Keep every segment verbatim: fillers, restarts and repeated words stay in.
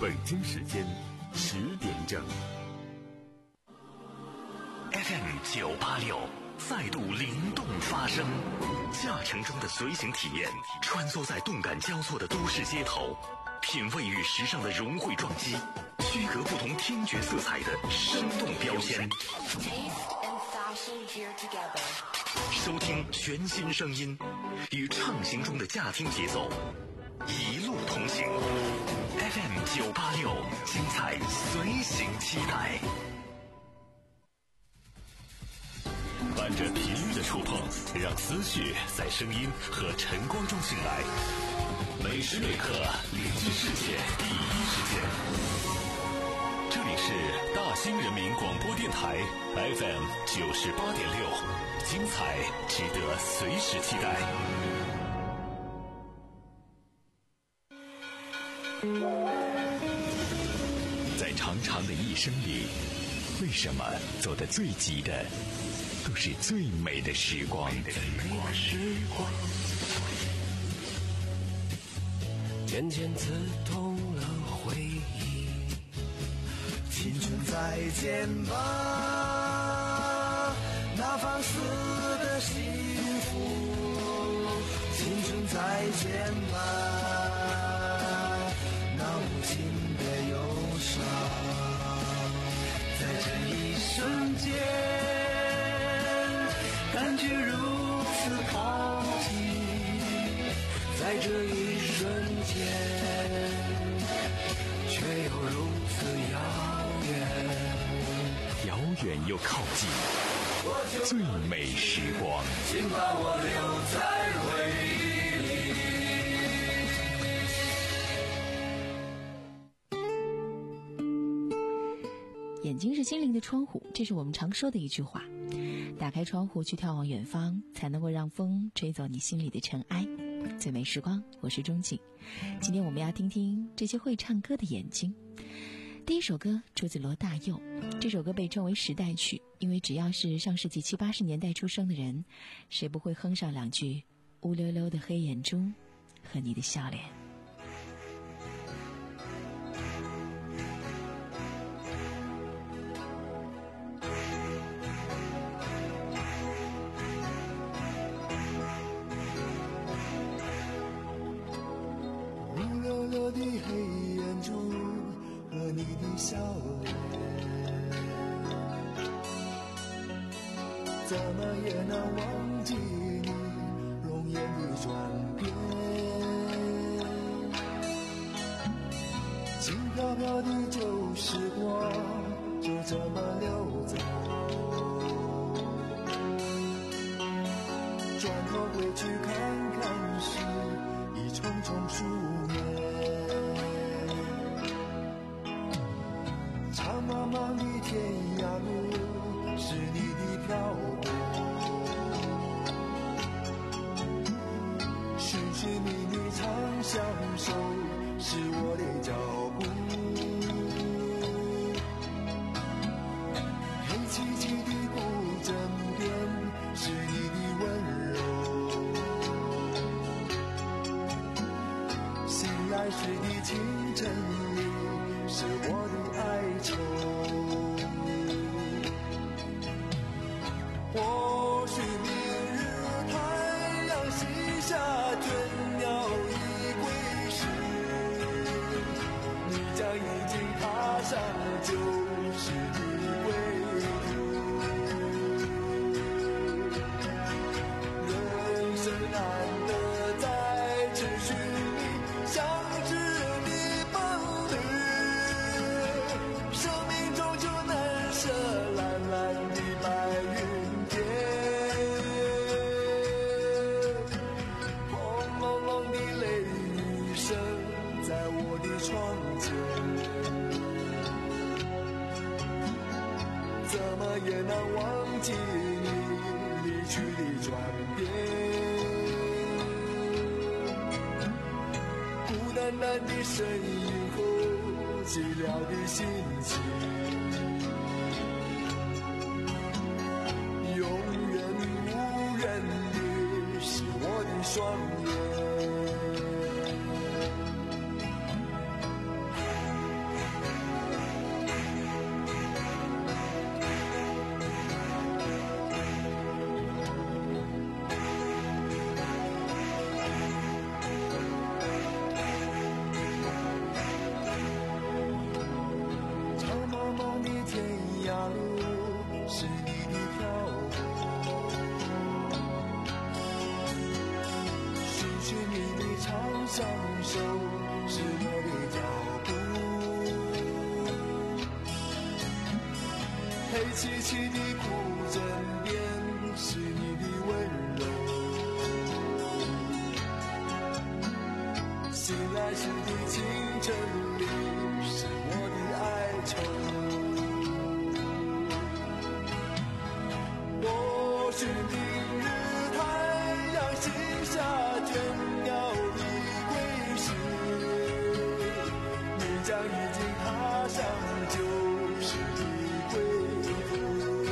北京时间十点整。 F M 九八六再度灵动发声，驾乘中的随行体验，穿梭在动感交错的都市街头，品味与时尚的融汇撞击，区隔不同听觉色彩的生动标签。收听全新声音，与畅行中的驾听节奏，一路同行。F M 九八六，精彩随行期待。伴着频率的触碰，让思绪在声音和晨光中醒来。每时每刻，领据世界第一时间。这里是大兴人民广播电台 F M 九十八点六，精彩值得随时期待。在长长的一生里，为什么走得最急的都是最美的时光？ 渐渐刺痛了回忆，青春再见吧，那放肆的幸福，青春再见吧，那无情的忧伤，在这一瞬间感觉如此靠近，在这一瞬间却又如此遥远， 遥远又靠近，最美时光， 请把我留在回忆里。眼睛是心灵的窗户，这是我们常说的一句话。打开窗户去眺望远方，才能够让风吹走你心里的尘埃。最美时光，我是钟景。今天我们要听听这些会唱歌的眼睛。第一首歌出自罗大佑，这首歌被称为时代曲，因为只要是上世纪七八十年代出生的人，谁不会哼上两句乌溜溜的黑眼珠和你的笑脸。 的黑眼珠和你的笑脸，怎么也难忘记你容颜的转变，轻飘飘的旧时光就这么溜走，转头回去看看时已重重数年，长茫茫的天涯路是你的漂泊，寻寻觅觅长相守是我的脚步，黑漆漆的古镇边是你的温柔，来时的清晨里是我的哀愁，或许明日太阳西下，倦鸟已归时，你将已经踏上旧时的归途，人生难得再次寻觅相知的伴侣，生命中就难舍蓝蓝的白云天，轰隆隆的雷雨声在我的窗前，怎么也难忘记你离去的转变，淡淡的身影后寂寥的心情，永远无人的是我的双眼。 黑漆漆的古镇边是你的温柔，醒来时的清晨里是我的哀愁。或许明日太阳西下，天要离归时，你将已经踏上旧时的归途。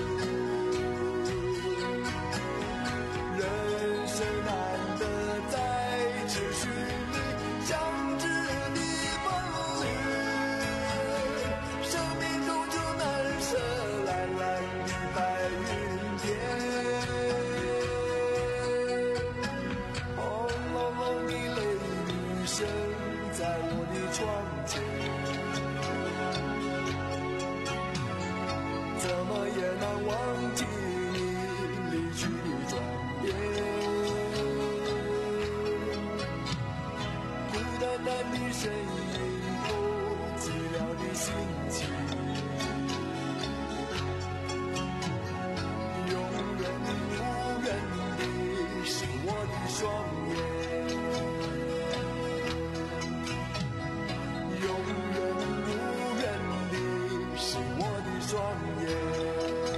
人生难得在秩序里相知的风雨，生命终究难舍蓝蓝的白云天。轰隆隆的雷雨声在我的窗前，怎么也难忘记你离去的转变。孤单单的身影后寂寥的心情，永远无人的是我的双眼，永远无人的是我的双眼。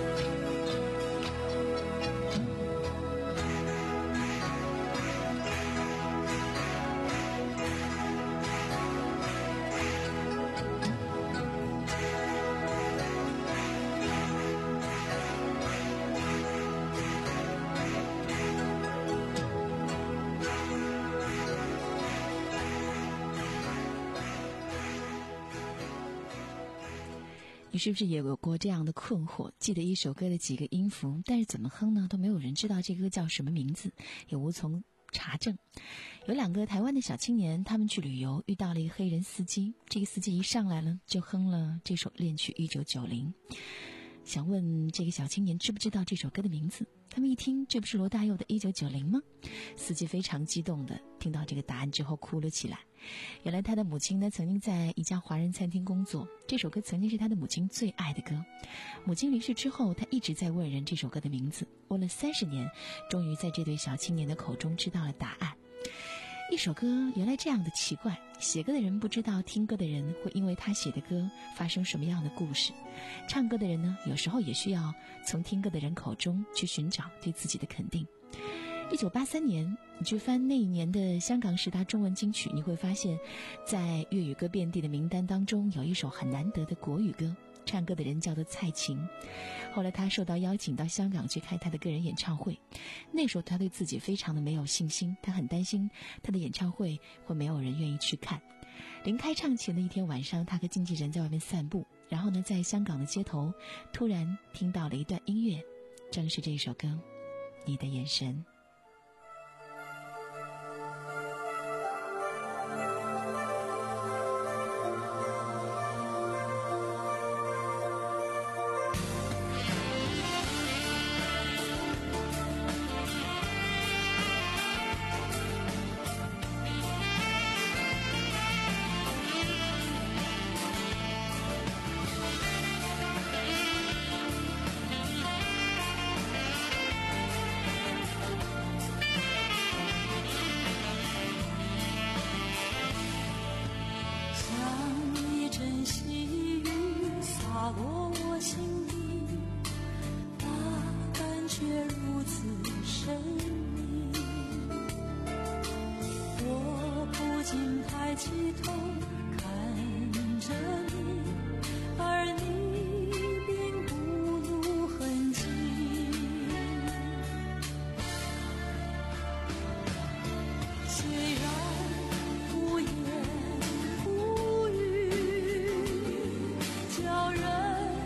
你是不是也有过这样的困惑？记得一首歌的几个音符，但是怎么哼呢？都没有人知道这歌叫什么名字，也无从查证。有两个台湾的小青年，他们去旅游，遇到了一个黑人司机。这个司机一上来了，就哼了这首恋曲一九九零。想问这个小青年知不知道这首歌的名字？他们一听，这不是罗大佑的一九九零吗？司机非常激动的听到这个答案之后哭了起来。原来他的母亲呢，曾经在一家华人餐厅工作，这首歌曾经是他的母亲最爱的歌。母亲离世之后，他一直在问人这首歌的名字，问了三十年，终于在这对小青年的口中知道了答案。一首歌原来这样的奇怪，写歌的人不知道听歌的人会因为他写的歌发生什么样的故事，唱歌的人呢，有时候也需要从听歌的人口中去寻找对自己的肯定。一九八三年，你去翻那一年的香港十大中文金曲，你会发现在粤语歌遍地的名单当中，有一首很难得的国语歌，唱歌的人叫做蔡琴。后来他受到邀请到香港去开他的个人演唱会，那时候他对自己非常的没有信心，他很担心他的演唱会会没有人愿意去看。临开唱前的一天晚上，他和经纪人在外面散步，然后呢，在香港的街头突然听到了一段音乐，正是这首歌《你的眼神》。 叫人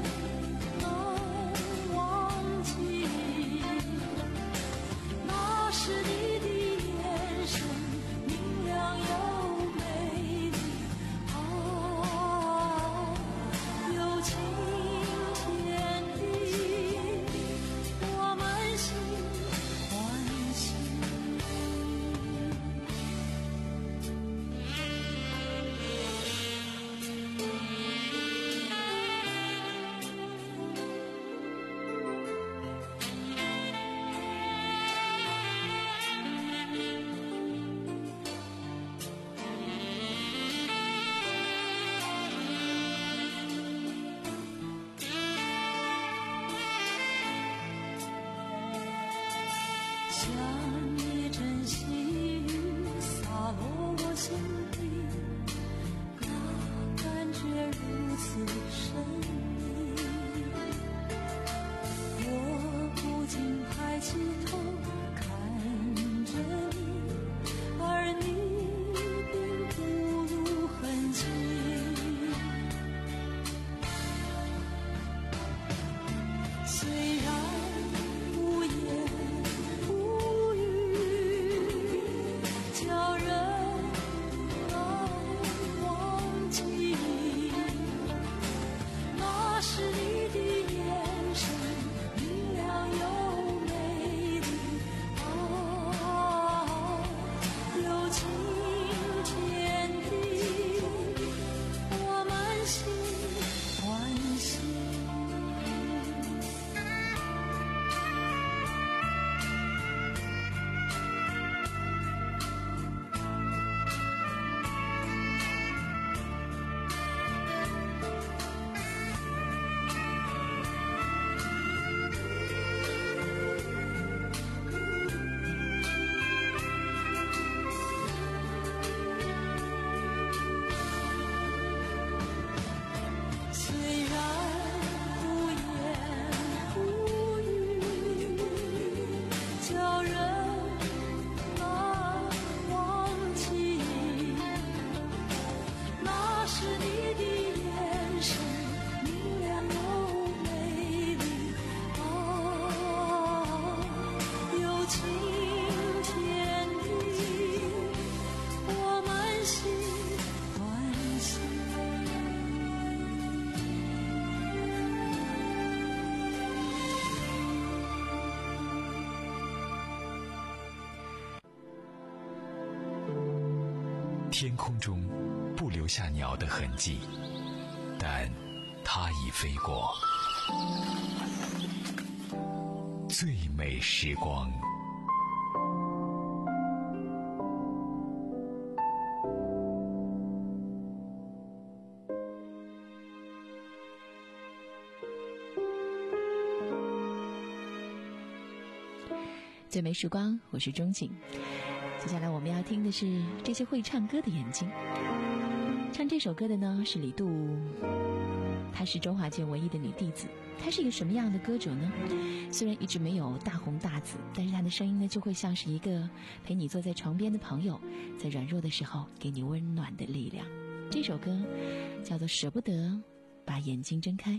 天空中不留下鸟的痕迹，但它已飞过。最美时光。 最美时光，我是钟景。接下来我们要听的是这些会唱歌的眼睛。唱这首歌的呢是李杜，她是周华健唯一的女弟子。她是一个什么样的歌者呢？虽然一直没有大红大紫，但是她的声音呢就会像是一个陪你坐在床边的朋友，在软弱的时候给你温暖的力量。这首歌叫做《舍不得把眼睛睁开》。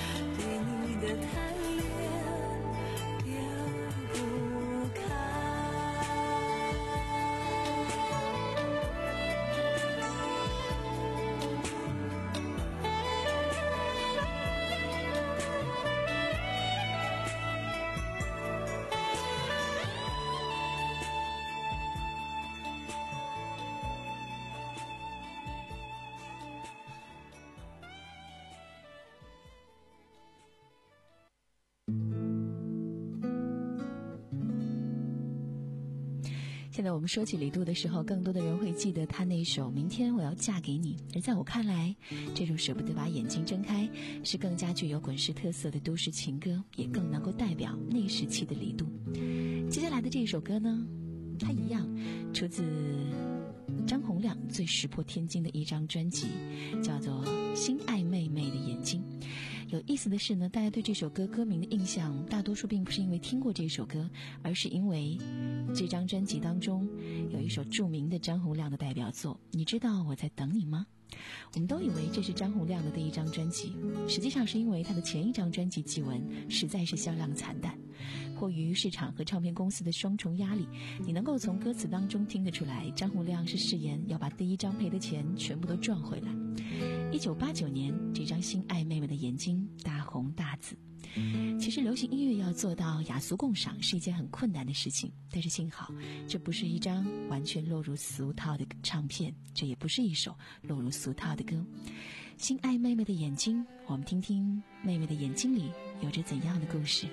贪恋留不开。 现在我们说起李杜的时候，更多的人会记得他那首《明天我要嫁给你》，而在我看来，这首舍不得把眼睛睁开是更加具有滚石特色的都市情歌，也更能够代表那时期的李杜。接下来的这首歌呢，它一样出自张洪量最石破天惊的一张专辑，叫做《心爱妹妹的眼睛》。有意思的是呢，大家对这首歌歌名的印象大多数并不是因为听过这首歌，而是因为这张专辑当中有一首著名的张洪量的代表作，你知道我在等你吗？我们都以为这是张洪量的第一张专辑，实际上是因为他的前一张专辑《祭文》实在是销量惨淡，迫于市场和唱片公司的双重压力，你能够从歌词当中听得出来，张洪量是誓言要把第一张赔的钱全部都赚回来。一九八九年，这张《心爱妹妹的眼睛》大红大紫。其实流行音乐要做到雅俗共赏是一件很困难的事情，但是幸好这不是一张完全落入俗套的唱片，这也不是一首落入俗套的歌。心爱妹妹的眼睛，我们听听妹妹的眼睛里有着怎样的故事。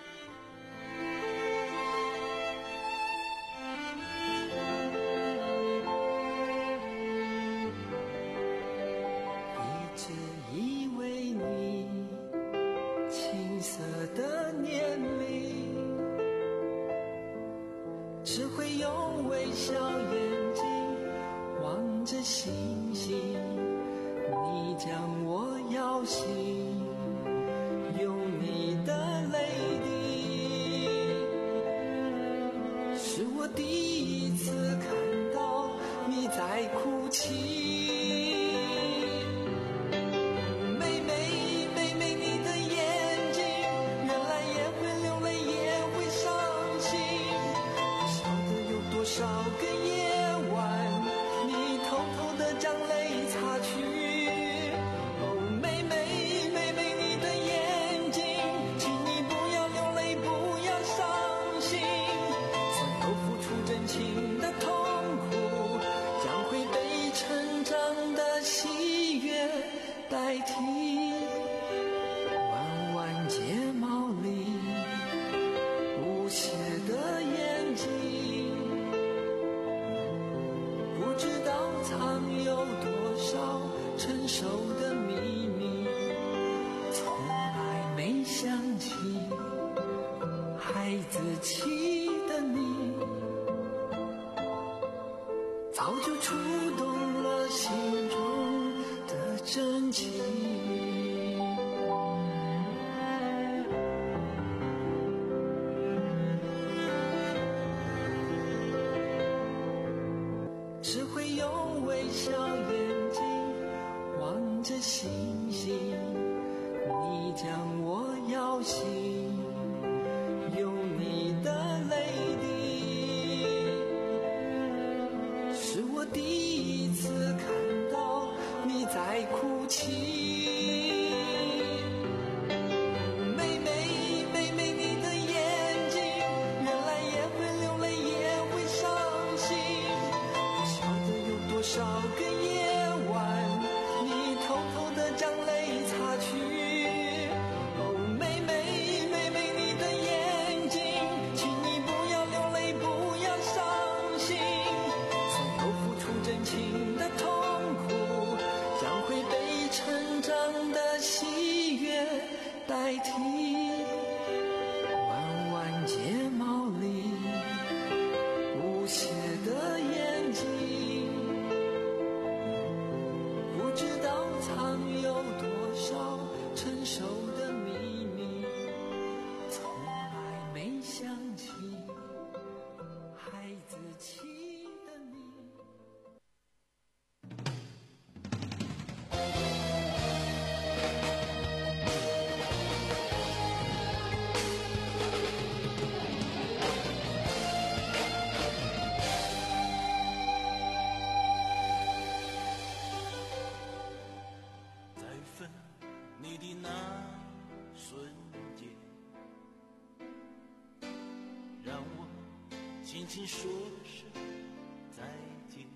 轻轻说声再见，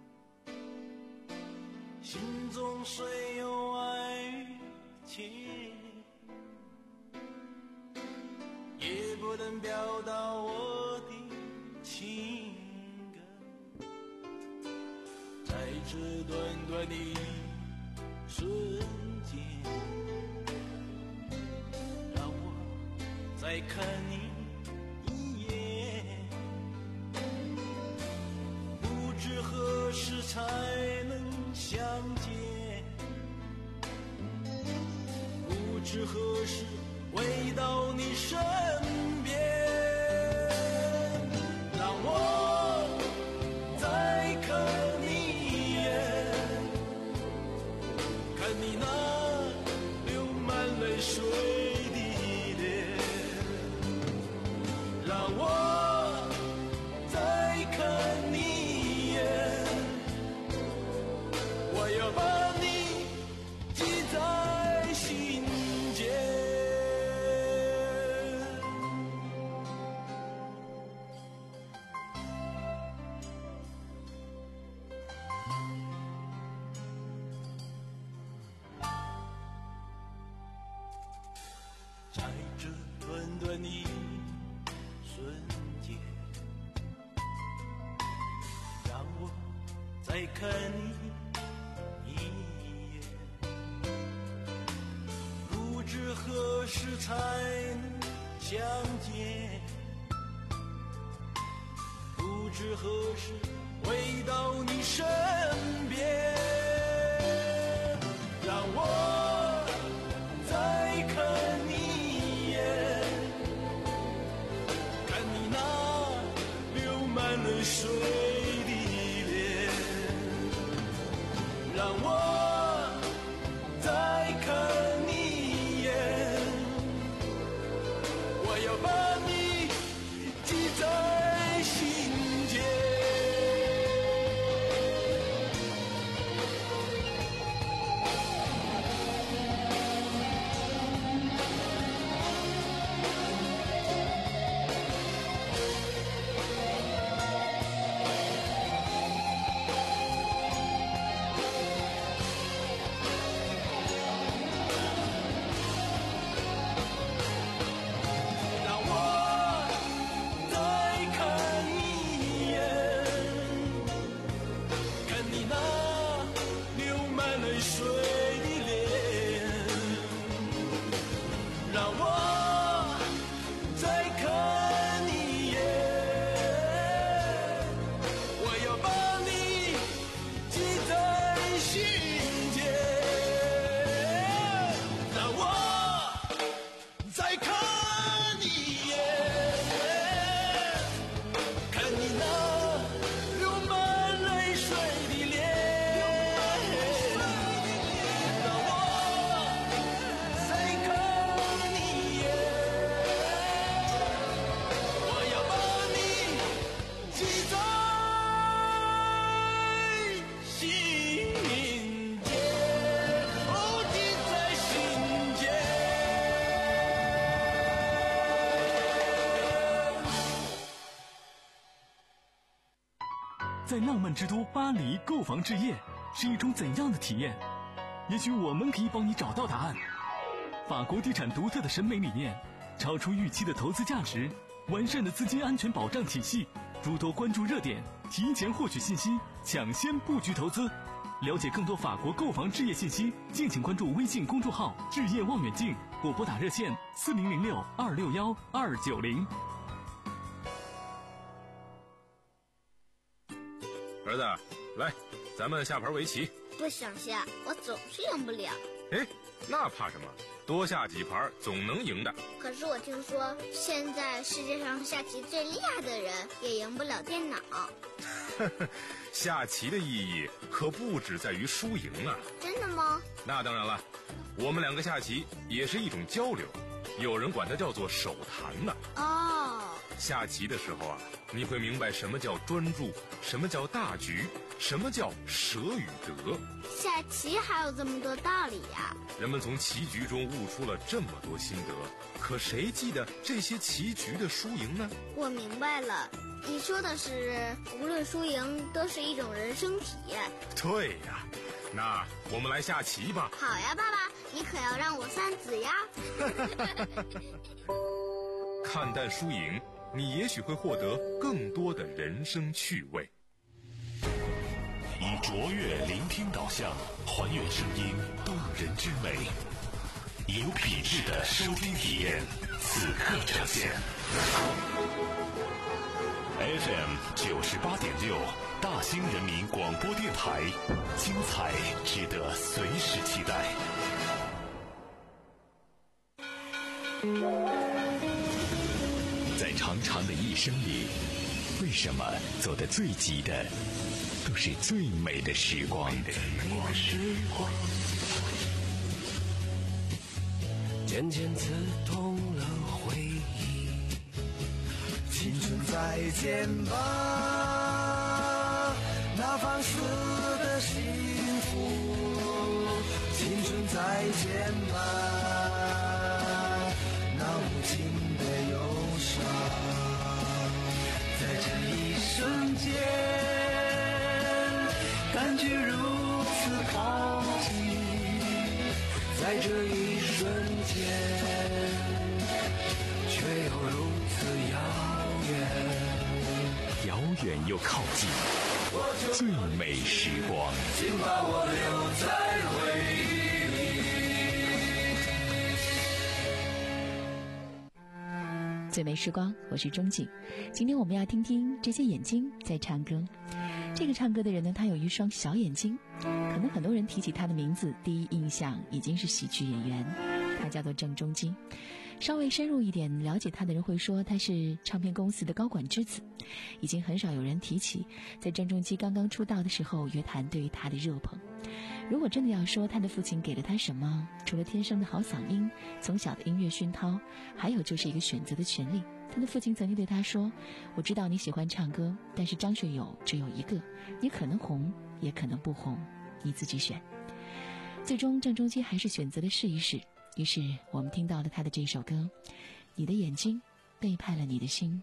心中虽有爱与情，也不能表达我的情这短短的瞬间，让我再看你一眼，不知何时才能相见，不知何时回到你身边，让我再看你一眼，看你那流满泪水的脸，让我再看你一眼，我要把你记在心间。在这短短的瞬间，让我再看你一眼，不知何时才能相见，不知何时回到你身边，让我再看你一眼，看你那流满泪水的脸，让我再看你一眼，我要把你记在心间。让我再看你一眼，看你那流满泪水的脸，让我再看你一眼，我要把你记在心间，让我再看你一眼，看你那流满泪水的脸，让我再看你一眼，我要把你记在心间，哦，记在心间。 在浪漫之都巴黎购房置业是一种怎样的体验？也许我们可以帮你找到答案。法国地产独特的审美理念，超出预期的投资价值，完善的资金安全保障体系，诸多关注热点，提前获取信息，抢先布局投资。了解更多法国购房置业信息，敬请关注微信公众号“置业望远镜”或拨打热线四零零六二六幺二九零。 儿子，来，咱们下盘围棋。 不想下，我总是赢不了。 哎，那怕什么？多下几盘总能赢的。 可是我听说，现在世界上下棋最厉害的人也赢不了电脑。 下棋的意义可不只在于输赢啊。 真的吗？ 那当然了，我们两个下棋也是一种交流，有人管它叫做手谈呢。 哦， 下棋的时候啊，你会明白什么叫专注，什么叫大局，什么叫舍与得。 下棋还有这么多道理呀！ 人们从棋局中悟出了这么多心得，可谁记得这些棋局的输赢呢？ 我明白了，你说的是无论输赢都是一种人生体验。 对呀，那我们来下棋吧。 好呀，爸爸，你可要让我三子呀。 看淡输赢，你也许会获得更多的人生趣味。 一以卓越聆听导向，还原声音动人之美，有品质的收听体验，此刻呈现。F M 九十八点六，大兴人民广播电台，精彩值得随时期待。 在长长的一生里，为什么走得最急的都是最美的时光？ 渐渐刺痛了回忆，青春再见吧，那放肆的幸福，青春再见吧，那无尽的忧伤，在这一瞬间感觉如此靠近，在这一瞬间却又如此遥远， 遥远又靠近，最美时光， 请把我留在回忆里。 最美时光，我是钟景。今天我们要听听这些眼睛在唱歌。这个唱歌的人呢，他有一双小眼睛，可能很多人提起他的名字，第一印象已经是喜剧演员，他叫做郑中基。稍微深入一点了解他的人会说他是唱片公司的高管之子，已经很少有人提起在郑中基刚刚出道的时候乐坛对于他的热捧。如果真的要说他的父亲给了他什么，除了天生的好嗓音，从小的音乐熏陶，还有就是一个选择的权利。他的父亲曾经对他说，我知道你喜欢唱歌，但是张学友只有一个，你可能红也可能不红，你自己选。最终郑中基还是选择了试一试，于是我们听到了他的这首歌，你的眼睛背叛了你的心。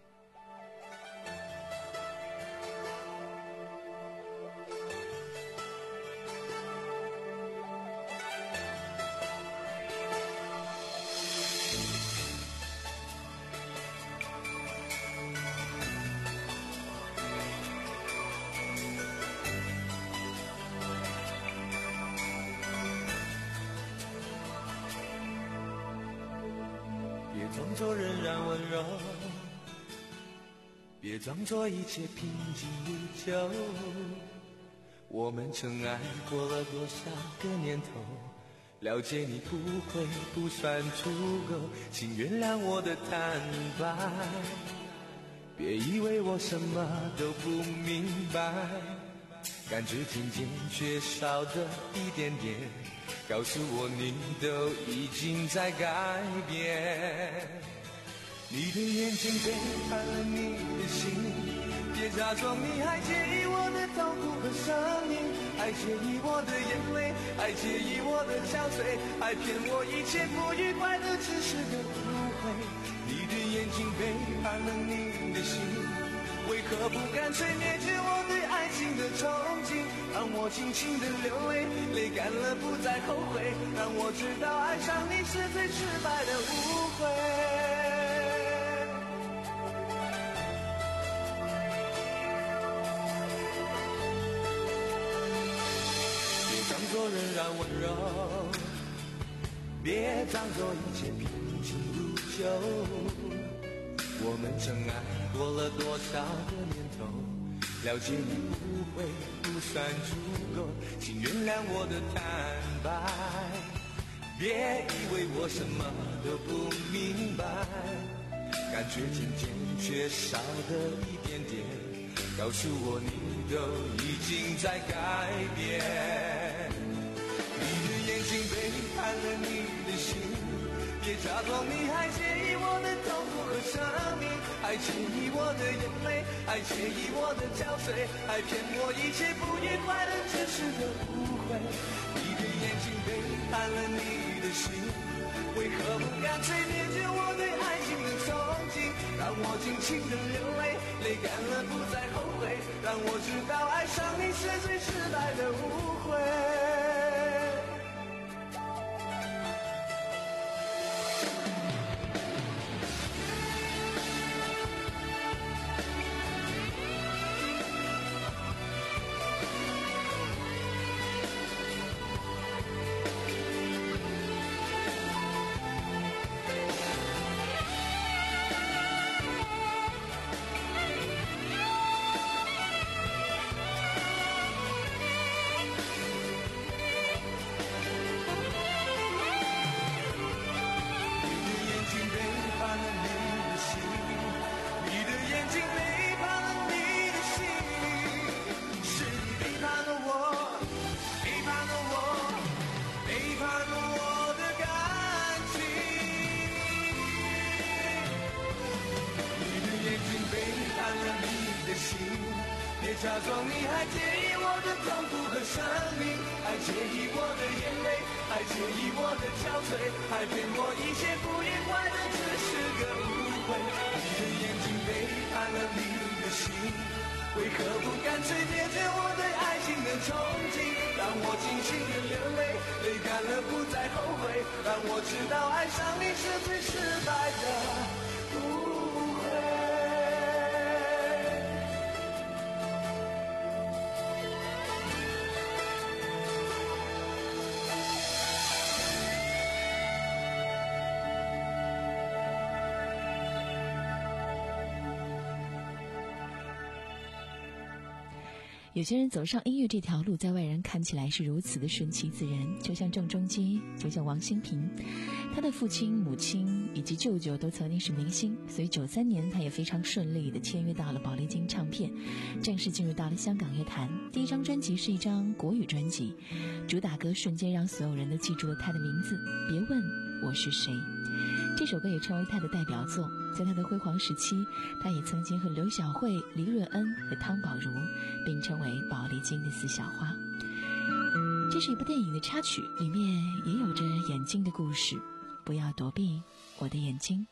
装作仍然温柔，别装作一切平静如旧。我们曾爱过了多少个年头，了解你不会不算足够，请原谅我的坦白，别以为我什么都不明白，感觉渐渐缺少的一点点，告诉我你都已经在改变。你的眼睛背叛了你的心，别假装你还介意我的痛苦和声音，还介意我的眼泪，还介意我的憔悴，还骗我一切不愉快的只是个误会。你的眼睛背叛了你的心，为何不干脆灭绝我对爱情的憧憬，让我尽情的流泪，泪干了不再后悔，让我知道爱上你是最失败的误会。别装作仍然温柔，别装作一切平静如旧，我们曾爱过了多少个年头，了解你不会不算足够，请原谅我的坦白，别以为我什么都不明白，感觉渐渐缺少的一点点，告诉我你都已经在改变。你的眼睛背叛了你的心，别假装你还介意我的痛苦和生命，还介意我的眼泪，还介意我的憔悴，还骗我一切不愉快的只是个误会。你的眼睛背叛了你的心，为何不干脆灭绝我对爱情的憧憬，让我尽情的流泪，泪干了不再后悔，让我知道爱上你是最失败的误会。 了你的心。别假装你还介意我的痛苦和生命，还介意我的眼泪，还介意我的憔悴，还骗我一切不愉快的只是个误会。你的眼睛背叛了你的心，为何不干脆解决我对爱情的憧憬？让我尽情的流泪，泪干了不再后悔，让我知道爱上你是最失败的误会。 有些人走上音乐这条路，在外人看起来是如此的顺其自然，就像郑中基，就像王馨平，他的父亲、母亲以及舅舅都曾经是明星，所以九三年他也非常顺利的签约到了宝丽金唱片，正式进入到了香港乐坛。第一张专辑是一张国语专辑，主打歌瞬间让所有人都记住了他的名字，别问我是谁。这首歌也成为他的代表作。在他的辉煌时期，他也曾经和刘晓慧、黎瑞恩和汤宝如并称为宝丽金的四小花。这是一部电影的插曲，里面也有着眼睛的故事。不要躲避我的眼睛。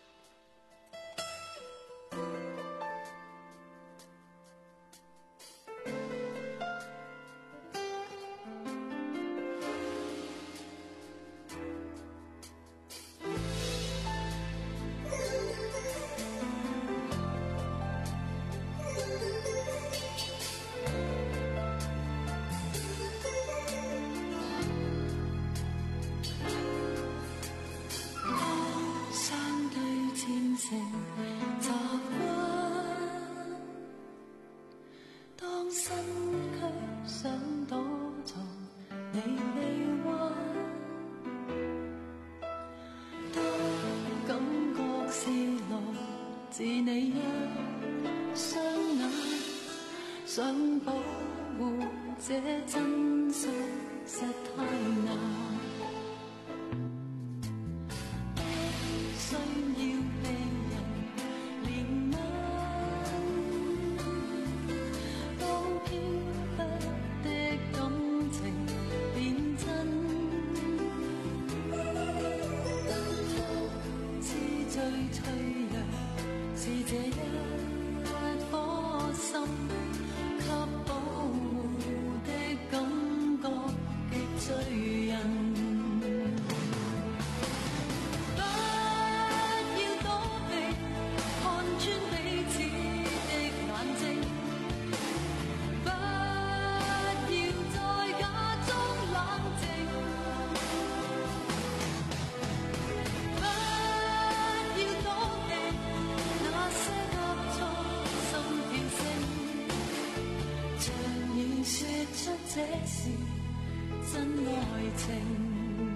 是你一雙眼，想保護這真相實太難，不需要被人憐憫，當飄忽的感情變真，知最脆弱是這一顆心，給保護的感覺極醉人。不要躲避，看穿彼此的眼睛，不要再假裝冷靜，不要躲避那些急促心跳聲，像已說出這是真愛情。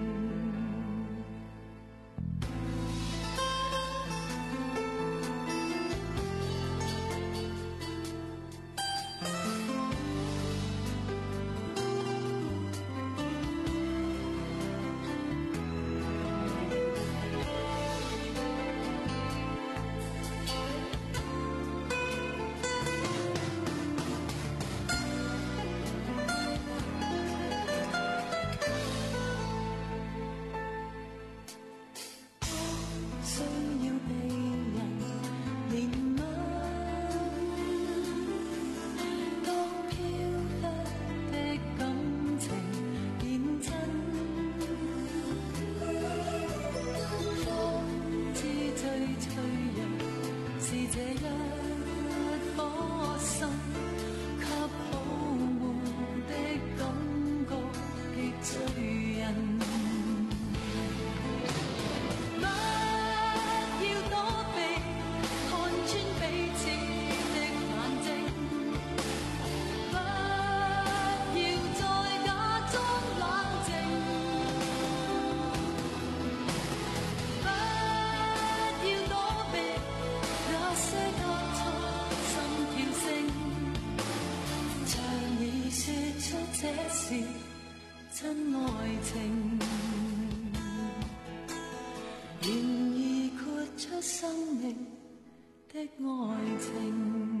這是真愛情，願意豁出生命的愛情。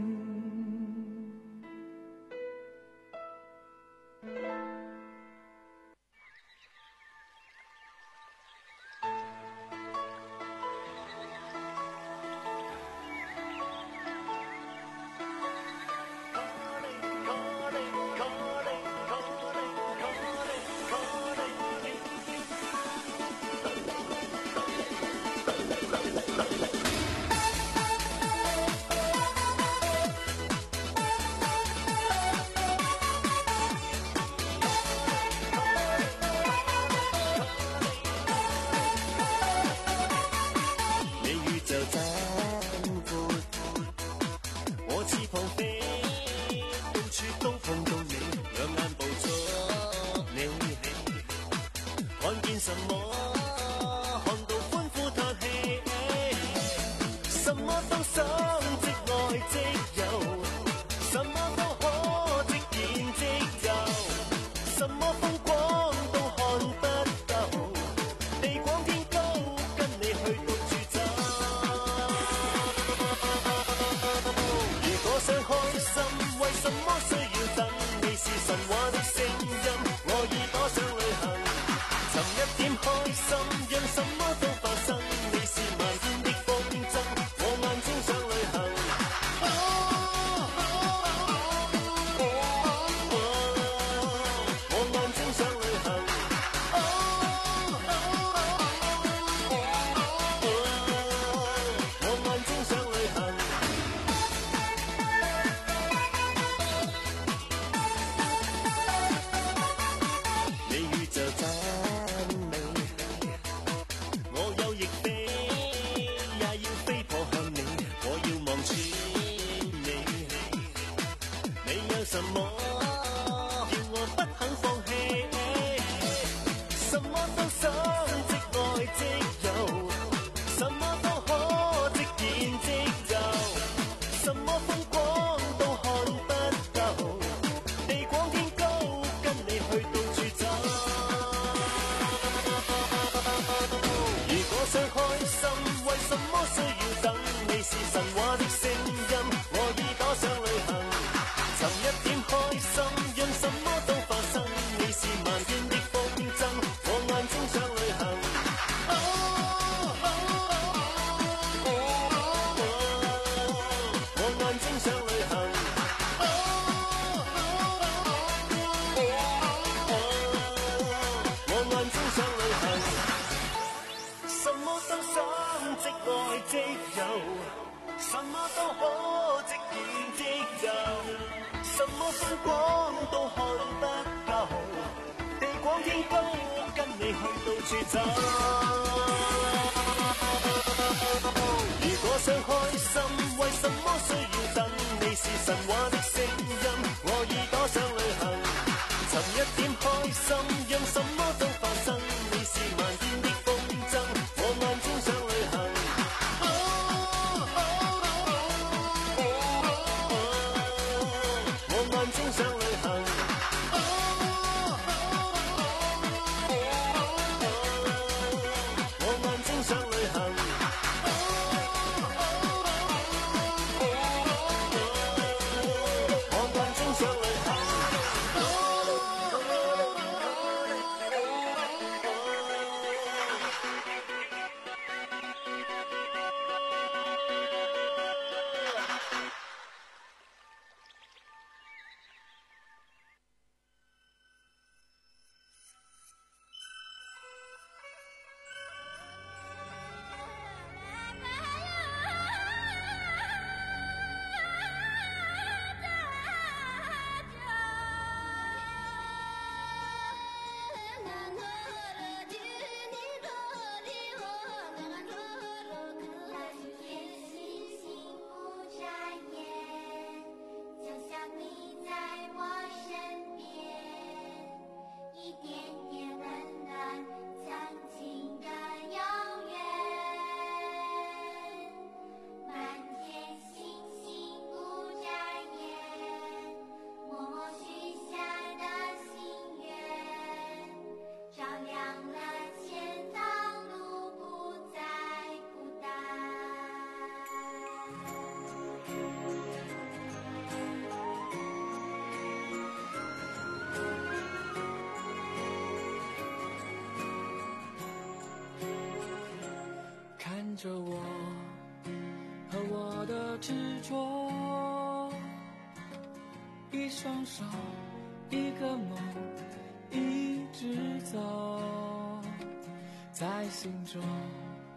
着我和我的执着，一双手，一个梦，一直走，在心中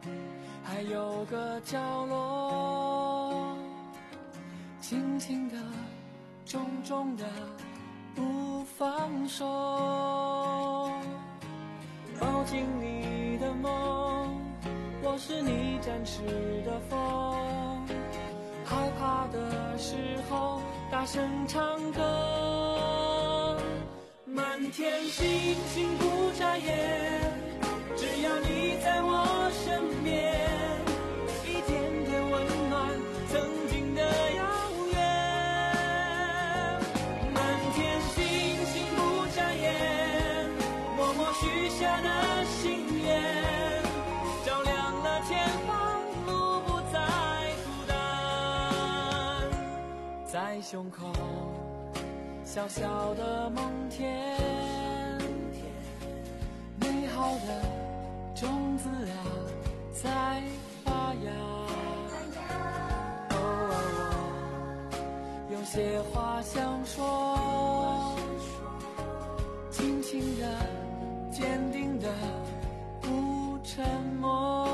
还有个角落，轻轻的重重的不放手，抱紧你的梦，我是你展翅的风，害怕的时候大声唱歌，满天星星不眨眼，只要你在我身边，一点点温暖曾经的遥远，满天星星不眨眼，默默许下的心愿，照亮了前方路，不再孤单，在胸口小小的梦田，美好的种子啊在发芽，哦哦，有些话想说，轻轻的坚定的不沉默，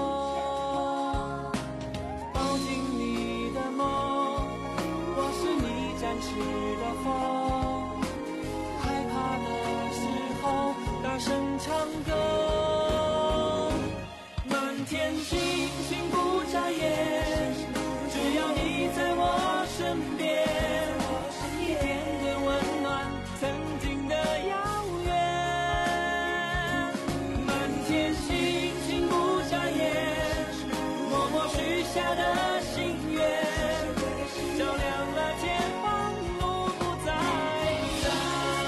抱紧你的梦，我是你展翅的风，害怕的时候大声唱歌，满天星星不眨眼，只要你在我身边，一点点温暖曾经的遥远，满天星星不眨眼，默默许下的心愿，照亮了前方路，不再孤单。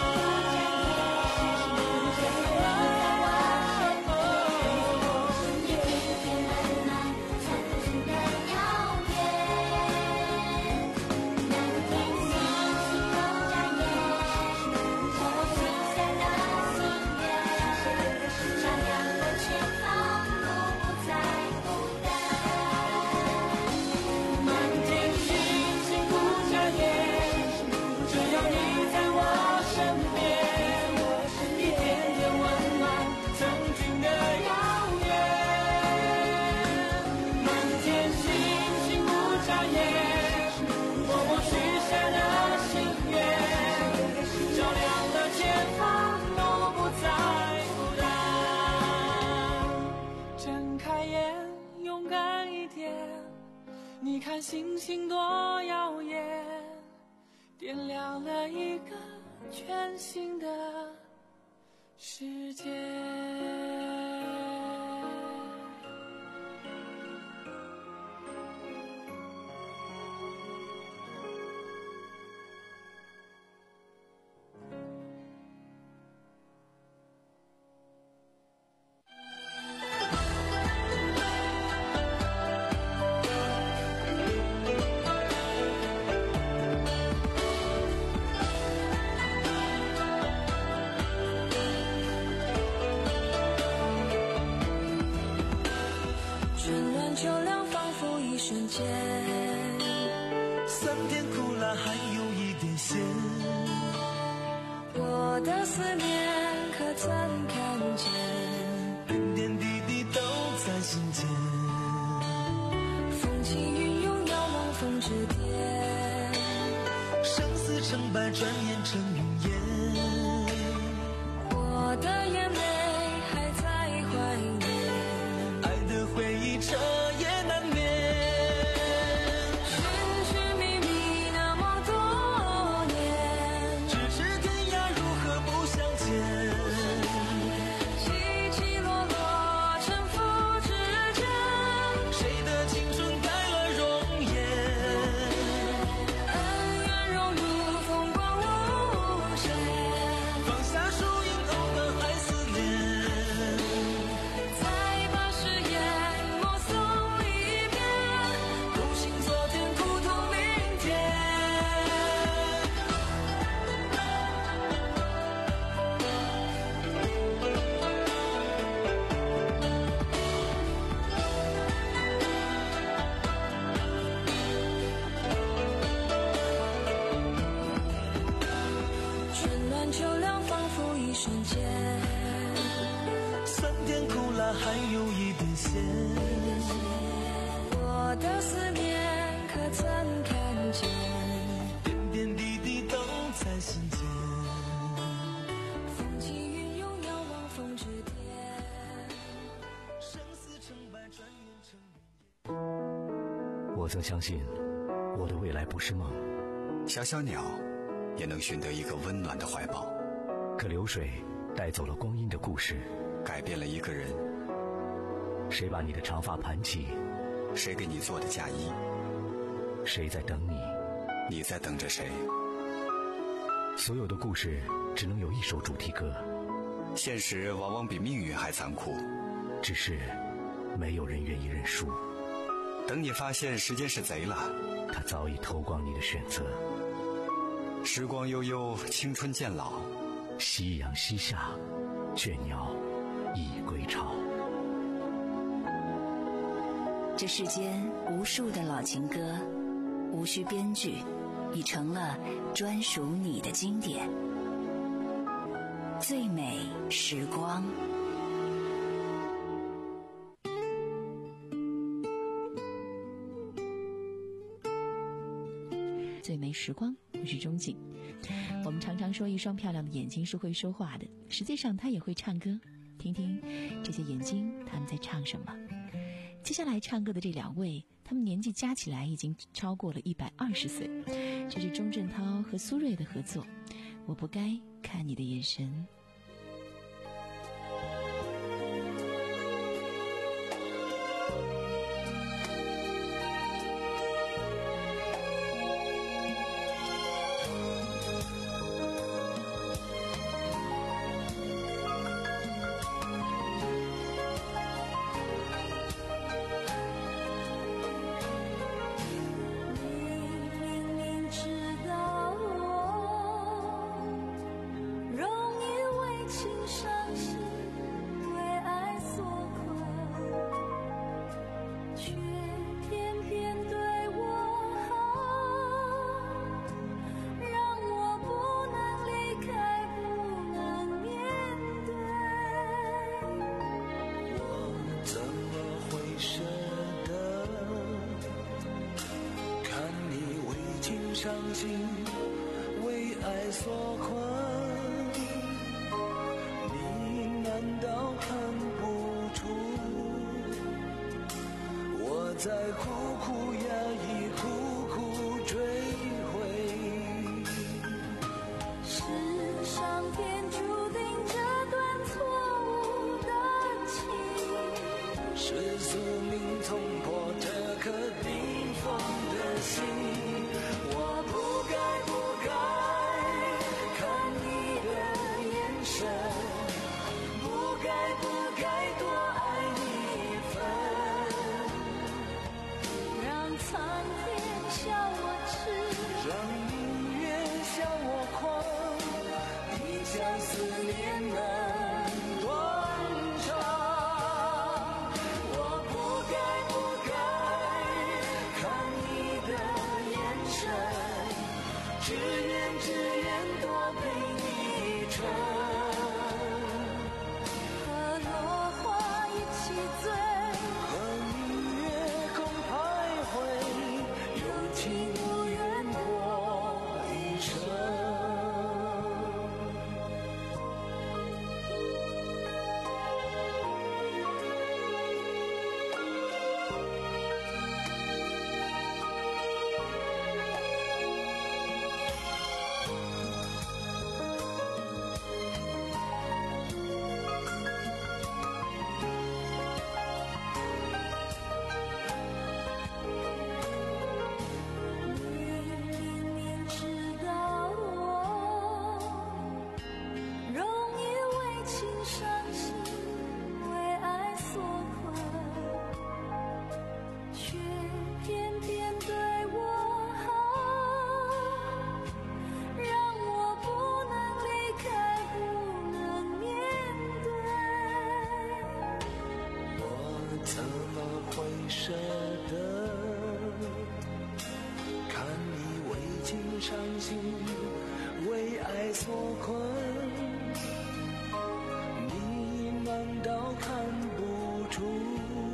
你看星星多耀眼，点亮了一个全新的世界。 酸甜苦辣还有一点咸， 我的思念可曾看见， 点点滴滴都在心间， 风起云涌遥望风之巅， 生死成败转眼成云烟， 我的眼泪还在怀念， 爱的回忆彻夜难眠， 瞬间， 酸甜苦辣还有一点线， 我的思念可曾看见， 点点滴滴都在心间。 风起云涌，遥望风之巅， 生死成败，转眼成云烟。 我曾相信，我的未来不是梦。 小小鸟也能寻得一个温暖的怀抱， 可流水带走了光阴的故事， 改变了一个人。 谁把你的长发盘起？ 谁给你做的嫁衣？ 谁在等你？ 你在等着谁？ 所有的故事只能有一首主题歌。 现实往往比命运还残酷， 只是没有人愿意认输。 等你发现时间是贼了， 他早已偷光你的选择。 时光悠悠，青春渐老， 夕阳西下，倦鸟已归巢。 这世间无数的老情歌，无需编剧，已成了专属你的经典。最美时光。 最美时光，我是钟景。我们常常说一双漂亮的眼睛是会说话的，实际上它也会唱歌。听听这些眼睛，他们在唱什么？接下来唱歌的这两位，他们年纪加起来已经超过了一百二十岁。这是钟镇涛和苏芮的合作。我不该看你的眼神。 伤心，为爱所困，你难道看不出我在苦苦压抑，苦苦追悔？ 是上天注定这段错误的情， 是宿命冲破这颗冰封的心。我不该不该看你的眼神，不该不该多爱你一分，让苍天笑我痴， 让明月笑我狂，一腔思念能断肠。我不该不该看你的眼神，只愿只愿多陪你一程， 和落花一起醉， 和明月共徘徊，有情无缘过一生。舍得看你为情伤心，为爱所困，你难道看不出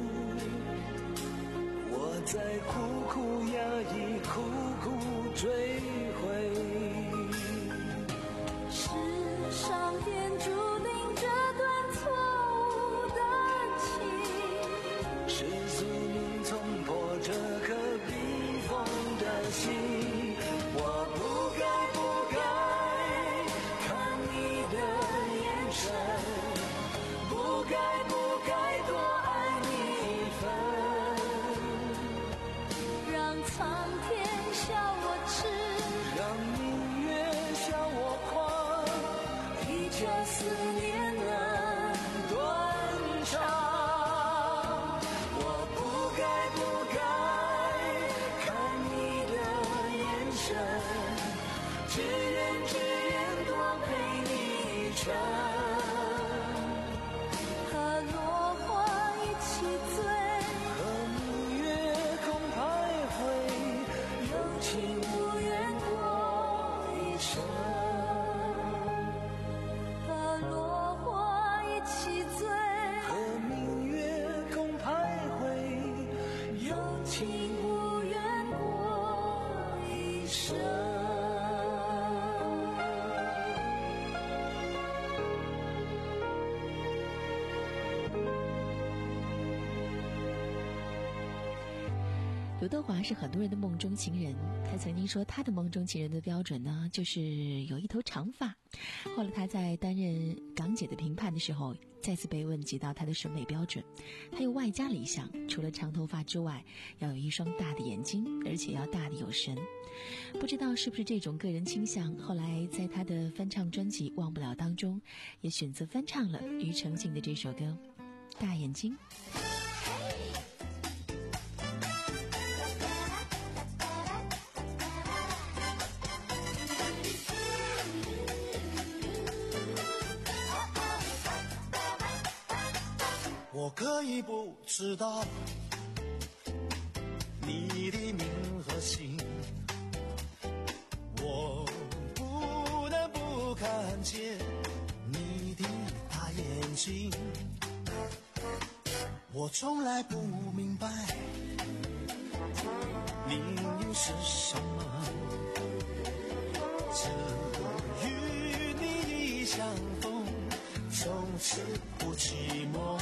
刘德华是很多人的梦中情人，他曾经说他的梦中情人的标准呢，就是有一头长发。后来他在担任港姐的评判的时候，再次被问及到他的审美标准，他又外加了一项，除了长头发之外，要有一双大的眼睛，而且要大的有神。不知道是不是这种个人倾向，后来在他的翻唱专辑《忘不了》当中，也选择翻唱了庾澄庆的这首歌《大眼睛》。 我可以不知道你的名和姓，我不能不看见你的大眼睛。我从来不明白命运是什么，只与你一相逢，从此不寂寞。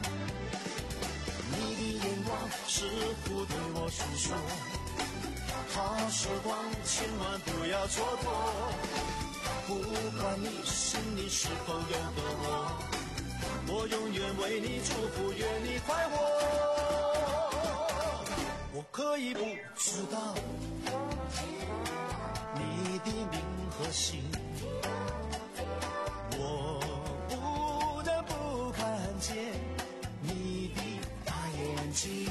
你的眼光似乎对我诉说，好时光千万不要蹉跎，不管你心里是否有个我，我永远为你祝福，愿你快活。我可以不知道你的名和姓，我不能不看见你的大眼睛。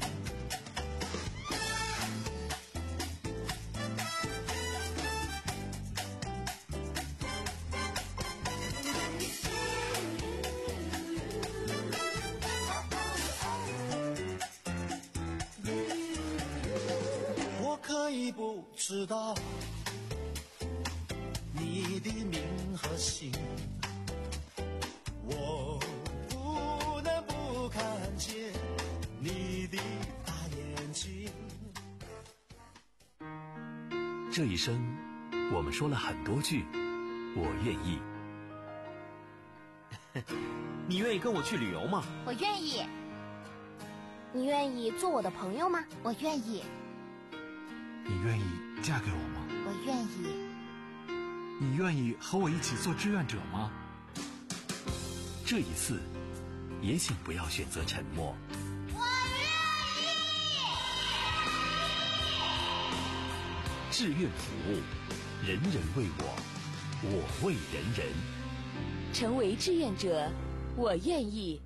我可以不知道你的名和姓，我不能不看见你的大眼睛。 这一生，我们说了很多句我愿意。 你愿意跟我去旅游吗？ 我愿意。你愿意做我的朋友吗？我愿意。 你愿意嫁给我吗？ 我愿意。 你愿意和我一起做志愿者吗？ 这一次，也请不要选择沉默。 我愿意。志愿服务，人人为我，我为人人。 成为志愿者，我愿意。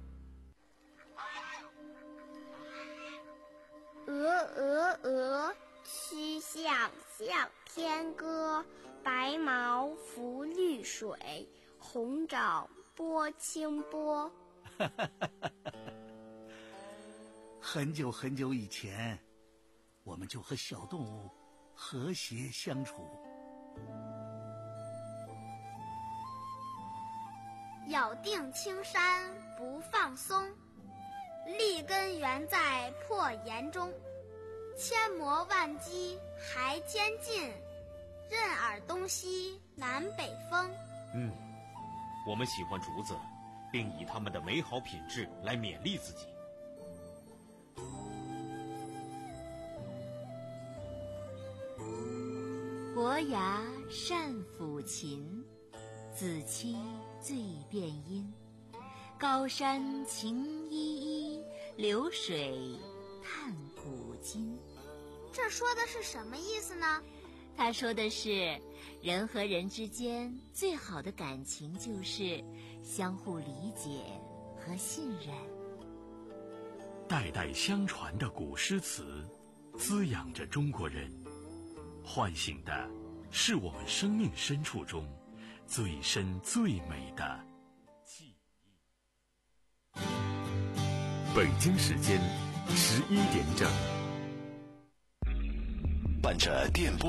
鹅鹅鹅，曲项向天歌，白毛浮绿水，红掌拨清波。 很久很久以前，我们就和小动物和谐相处。 咬定青山不放松，立根原在破岩中，千磨万击还坚劲，任尔东西南北风。 嗯，我们喜欢竹子，并以它们的美好品质来勉励自己。 伯牙善抚琴，子期最辨音。高山晴依依，流水探古今。 这说的是什么意思呢？ 他说的是，人和人之间最好的感情就是相互理解和信任。 代代相传的古诗词，滋养着中国人，唤醒的是我们生命深处中最深最美的记忆。 北京时间十一点整， 伴着电波